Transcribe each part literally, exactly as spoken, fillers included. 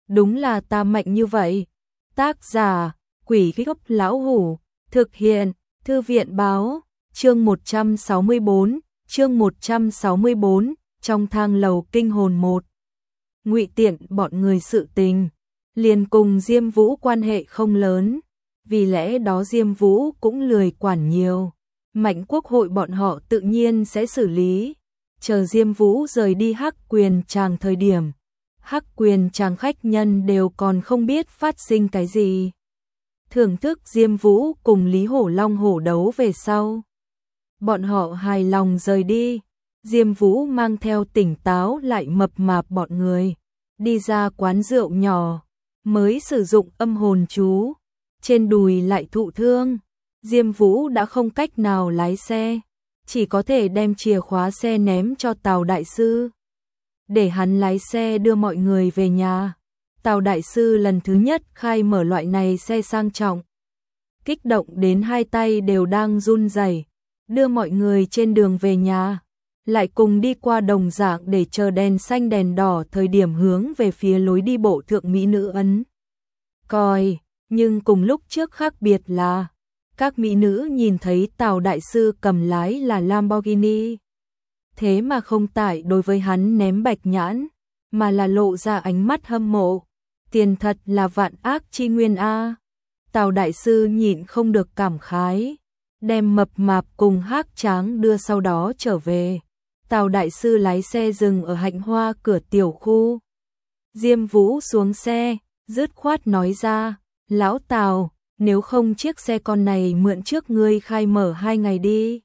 đúng là ta mạnh như vậy. Tác giả, Quỷ Gốc Lão Hủ, thực hiện, Thư viện báo, chương một trăm sáu mươi bốn, chương một trăm sáu mươi bốn, trong thang lầu kinh hồn một. Ngụy Tiện bọn người sự tình, liền cùng Diêm Vũ quan hệ không lớn, vì lẽ đó Diêm Vũ cũng lười quản nhiều. Mạnh Quốc hội bọn họ tự nhiên sẽ xử lý. Chờ Diêm Vũ rời đi Hắc Quyền Tràng thời điểm, Hắc Quyền Tràng khách nhân đều còn không biết phát sinh cái gì. Thưởng thức Diêm Vũ cùng Lý Hổ Long hổ đấu về sau, bọn họ hài lòng rời đi. Diêm Vũ mang theo tỉnh táo lại mập mạp bọn người, đi ra quán rượu nhỏ, mới sử dụng âm hồn chú, trên đùi lại thụ thương. Diêm Vũ đã không cách nào lái xe, chỉ có thể đem chìa khóa xe ném cho Tào đại sư, để hắn lái xe đưa mọi người về nhà. Tào đại sư lần thứ nhất khai mở loại này xe sang trọng, kích động đến hai tay đều đang run rẩy, đưa mọi người trên đường về nhà, lại cùng đi qua đồng dạng để chờ đèn xanh đèn đỏ thời điểm hướng về phía lối đi bộ thượng mỹ nữ ấn coi, nhưng cùng lúc trước khác biệt là các mỹ nữ nhìn thấy Tào đại sư cầm lái là Lamborghini, thế mà không tại đối với hắn ném bạch nhãn, mà là lộ ra ánh mắt hâm mộ. Tiền thật là vạn ác chi nguyên a. Tào đại sư nhịn không được cảm khái, đem mập mạp cùng Hắc Tráng đưa sau đó trở về. Tào đại sư lái xe dừng ở Hạnh Hoa cửa tiểu khu. Diêm Vũ xuống xe, dứt khoát nói ra, lão Tào, nếu không chiếc xe con này mượn trước ngươi khai mở hai ngày đi.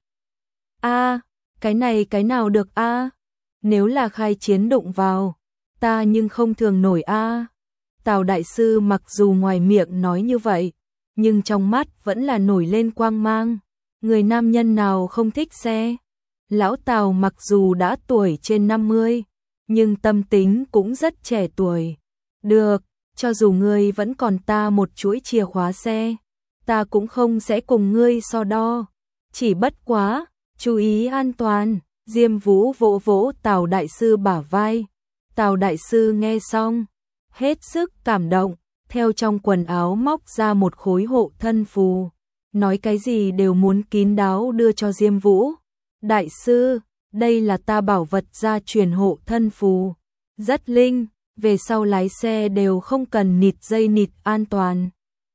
A, cái này cái nào được a? Nếu là khai chiến đụng vào, ta nhưng không thường nổi a. Tào đại sư mặc dù ngoài miệng nói như vậy, nhưng trong mắt vẫn là nổi lên quang mang. Người nam nhân nào không thích xe? Lão Tào mặc dù đã tuổi trên năm mươi, nhưng tâm tính cũng rất trẻ tuổi. Được, cho dù ngươi vẫn còn ta một chuỗi chìa khóa xe, ta cũng không sẽ cùng ngươi so đo. Chỉ bất quá, chú ý an toàn. Diêm Vũ vỗ vỗ Tào đại sư bả vai. Tào đại sư nghe xong, hết sức cảm động, theo trong quần áo móc ra một khối hộ thân phù, nói cái gì đều muốn kín đáo đưa cho Diêm Vũ. Đại sư, đây là ta bảo vật gia truyền hộ thân phù, rất linh, về sau lái xe đều không cần nịt dây nịt an toàn.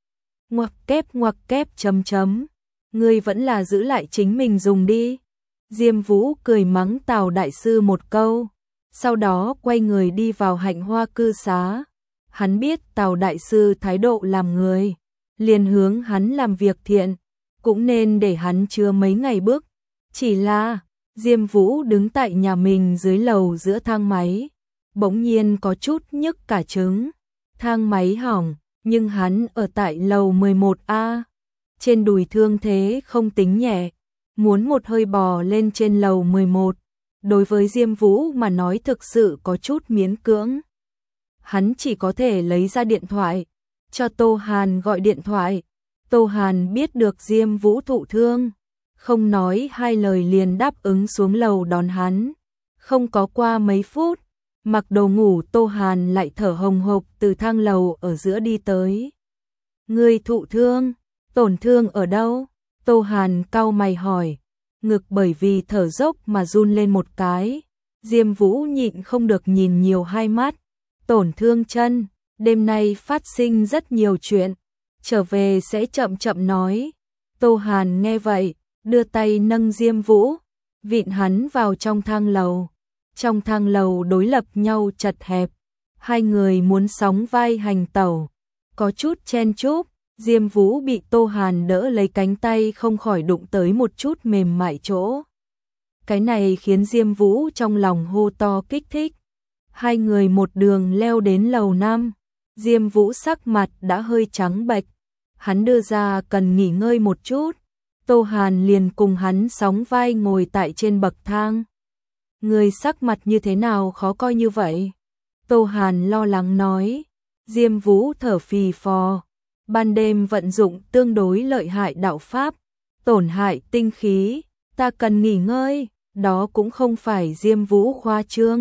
Ngoặc kép ngoặc kép chấm chấm, ngươi vẫn là giữ lại chính mình dùng đi. Diêm Vũ cười mắng Tào đại sư một câu, sau đó quay người đi vào Hạnh Hoa cư xá. Hắn biết Tào đại sư thái độ làm người, liền hướng hắn làm việc thiện, cũng nên để hắn chưa mấy ngày bước. Chỉ là, Diêm Vũ đứng tại nhà mình dưới lầu giữa thang máy, bỗng nhiên có chút nhức cả trứng. Thang máy hỏng, nhưng hắn ở tại lầu mười một A, trên đùi thương thế không tính nhẹ, muốn một hơi bò lên trên lầu mười một, đối với Diêm Vũ mà nói thực sự có chút miễn cưỡng. Hắn chỉ có thể lấy ra điện thoại, cho Tô Hàn gọi điện thoại. Tô Hàn biết được Diêm Vũ thụ thương, không nói hai lời liền đáp ứng xuống lầu đón hắn. Không có qua mấy phút, mặc đồ ngủ Tô Hàn lại thở hồng hộc từ thang lầu ở giữa đi tới. Ngươi thụ thương, tổn thương ở đâu? Tô Hàn cau mày hỏi, ngực bởi vì thở dốc mà run lên một cái. Diêm Vũ nhịn không được nhìn nhiều hai mắt. Tổn thương chân, đêm nay phát sinh rất nhiều chuyện, trở về sẽ chậm chậm nói. Tô Hàn nghe vậy, đưa tay nâng Diêm Vũ, vịn hắn vào trong thang lầu. Trong thang lầu đối lập nhau chật hẹp, hai người muốn sóng vai hành tẩu, có chút chen chúc. Diêm Vũ bị Tô Hàn đỡ lấy cánh tay không khỏi đụng tới một chút mềm mại chỗ. Cái này khiến Diêm Vũ trong lòng hô to kích thích. Hai người một đường leo đến lầu năm, Diêm Vũ sắc mặt đã hơi trắng bệch, hắn đưa ra cần nghỉ ngơi một chút. Tô Hàn liền cùng hắn sóng vai ngồi tại trên bậc thang. Người sắc mặt như thế nào khó coi như vậy? Tô Hàn lo lắng nói. Diêm Vũ thở phì phò, ban đêm vận dụng tương đối lợi hại đạo pháp, tổn hại tinh khí, ta cần nghỉ ngơi. Đó cũng không phải Diêm Vũ khoa trương,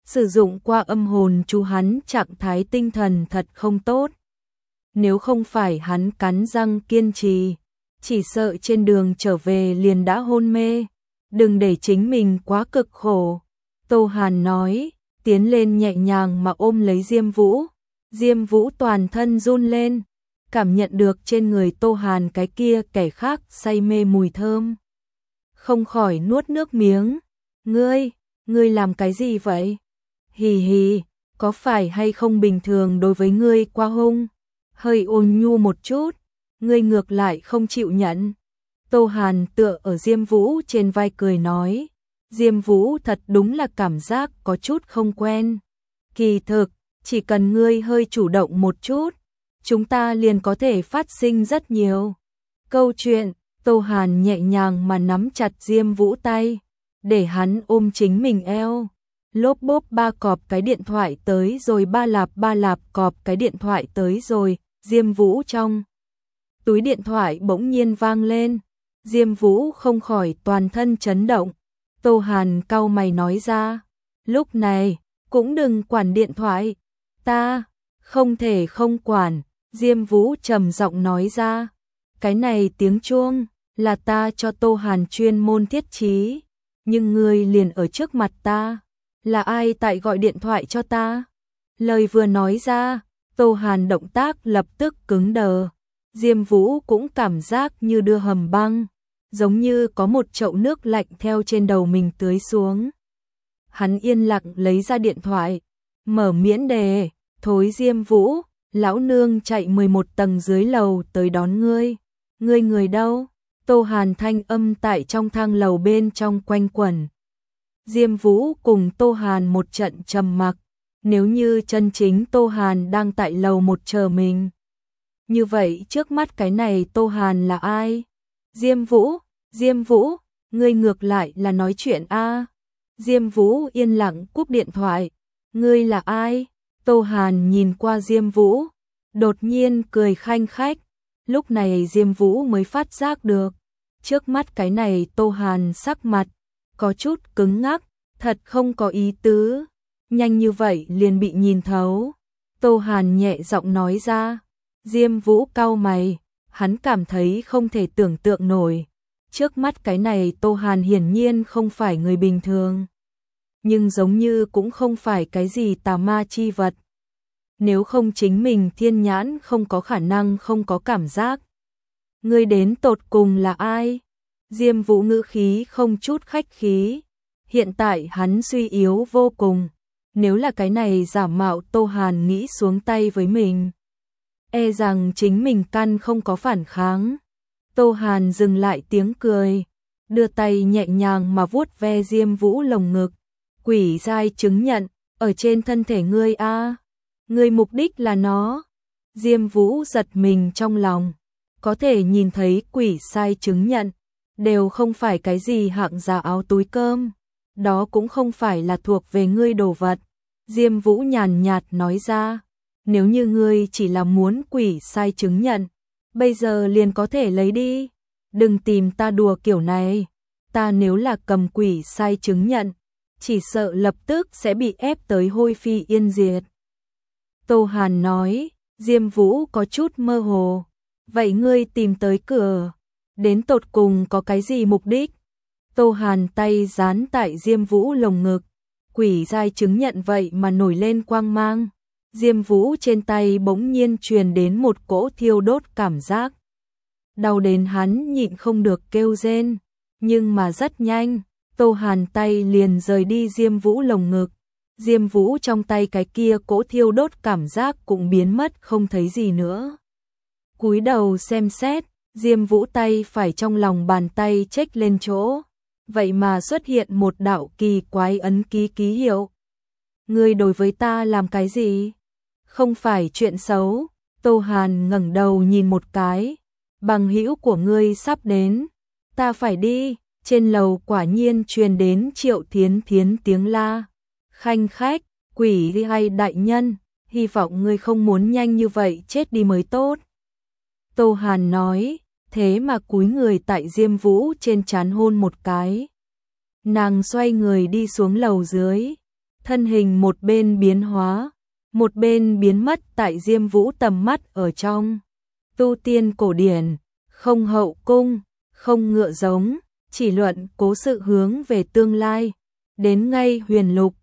Sử dụng qua âm hồn chú hắn trạng thái tinh thần thật không tốt. Nếu không phải hắn cắn răng kiên trì, chỉ sợ trên đường trở về liền đã hôn mê. Đừng để chính mình quá cực khổ. Tô Hàn nói, tiến lên nhẹ nhàng mà ôm lấy Diêm Vũ. Diêm Vũ toàn thân run lên, cảm nhận được trên người Tô Hàn cái kia kẻ khác say mê mùi thơm. Không khỏi nuốt nước miếng. Ngươi, ngươi làm cái gì vậy? Hì hì, có phải hay không bình thường đối với ngươi quá hung? Hơi ôn nhu một chút, ngươi ngược lại không chịu nhận. Tô Hàn tựa ở Diêm Vũ trên vai cười nói. Diêm Vũ thật đúng là cảm giác có chút không quen. Kỳ thực, chỉ cần ngươi hơi chủ động một chút, chúng ta liền có thể phát sinh rất nhiều câu chuyện. Tô Hàn nhẹ nhàng mà nắm chặt Diêm Vũ tay, để hắn ôm chính mình eo. Lốp bốp ba cọp cái điện thoại tới rồi, ba lạp ba lạp cọp cái điện thoại tới rồi. Diêm Vũ trong túi điện thoại bỗng nhiên vang lên. Diêm Vũ không khỏi toàn thân chấn động. Tô Hàn cau mày nói ra, lúc này cũng đừng quản điện thoại. Ta không thể không quản. Diêm Vũ trầm giọng nói ra, cái này tiếng chuông là ta cho Tô Hàn chuyên môn thiết trí, nhưng ngươi liền ở trước mặt ta, là ai tại gọi điện thoại cho ta? Lời vừa nói ra, Tô Hàn động tác lập tức cứng đờ. Diêm Vũ cũng cảm giác như đưa hầm băng, giống như có một chậu nước lạnh theo trên đầu mình tưới xuống. Hắn yên lặng lấy ra điện thoại, mở miễn đề, thối Diêm Vũ, lão nương chạy mười một tầng dưới lầu tới đón ngươi. Ngươi người đâu? Tô Hàn thanh âm tại trong thang lầu bên trong quanh quẩn. Diêm Vũ cùng Tô Hàn một trận trầm mặc. Nếu như chân chính Tô Hàn đang tại lầu một chờ mình, như vậy trước mắt cái này Tô Hàn là ai? Diêm Vũ, Diêm Vũ, ngươi ngược lại là nói chuyện a. Diêm Vũ yên lặng cúp điện thoại. Ngươi là ai? Tô Hàn nhìn qua Diêm Vũ, đột nhiên cười khanh khách. Lúc này Diêm Vũ mới phát giác được, trước mắt cái này Tô Hàn sắc mặt có chút cứng ngắc, thật không có ý tứ, nhanh như vậy liền bị nhìn thấu. Tô Hàn nhẹ giọng nói ra. Diêm Vũ cau mày, hắn cảm thấy không thể tưởng tượng nổi. Trước mắt cái này Tô Hàn hiển nhiên không phải người bình thường, nhưng giống như cũng không phải cái gì tà ma chi vật. Nếu không chính mình thiên nhãn không có khả năng không có cảm giác. Ngươi đến tột cùng là ai? Diêm Vũ ngữ khí không chút khách khí. Hiện tại hắn suy yếu vô cùng. Nếu là cái này giả mạo Tô Hàn nghĩ xuống tay với mình, e rằng chính mình căn không có phản kháng. Tô Hàn dừng lại tiếng cười, đưa tay nhẹ nhàng mà vuốt ve Diêm Vũ lồng ngực. Quỷ giai chứng nhận, ở trên thân thể ngươi a. À. Ngươi mục đích là nó. Diêm Vũ giật mình trong lòng, có thể nhìn thấy quỷ sai chứng nhận, đều không phải cái gì hạng giá áo túi cơm, đó cũng không phải là thuộc về ngươi đồ vật. Diêm Vũ nhàn nhạt nói ra, nếu như ngươi chỉ là muốn quỷ sai chứng nhận, bây giờ liền có thể lấy đi, đừng tìm ta đùa kiểu này. Ta nếu là cầm quỷ sai chứng nhận, chỉ sợ lập tức sẽ bị ép tới hôi phi yên diệt. Tô Hàn nói. Diêm Vũ có chút mơ hồ. Vậy ngươi tìm tới cửa, đến tột cùng có cái gì mục đích? Tô Hàn tay dán tại Diêm Vũ lồng ngực, quỷ giai chứng nhận vậy mà nổi lên quang mang. Diêm Vũ trên tay bỗng nhiên truyền đến một cỗ thiêu đốt cảm giác. Đau đến hắn nhịn không được kêu rên, nhưng mà rất nhanh, Tô Hàn tay liền rời đi Diêm Vũ lồng ngực. Diêm Vũ trong tay cái kia cỗ thiêu đốt cảm giác cũng biến mất không thấy gì nữa. Cúi đầu xem xét, Diêm Vũ tay phải trong lòng bàn tay chếch lên chỗ, vậy mà xuất hiện một đạo kỳ quái ấn ký ký hiệu. Ngươi đối với ta làm cái gì? Không phải chuyện xấu. Tô Hàn ngẩng đầu nhìn một cái. Bằng hữu của ngươi sắp đến, ta phải đi. Trên lầu quả nhiên truyền đến Triệu Thiến Thiến tiếng la. Khanh khách, quỷ hay đại nhân, hy vọng ngươi không muốn nhanh như vậy chết đi mới tốt. Tô Hàn nói, thế mà cúi người tại Diêm Vũ trên trán hôn một cái. Nàng xoay người đi xuống lầu dưới. thân hình một bên biến hóa, một bên biến mất tại Diêm Vũ tầm mắt ở trong. Tu tiên cổ điển, không hậu cung, không ngựa giống, chỉ luận cố sự hướng về tương lai, đến ngay huyền lục,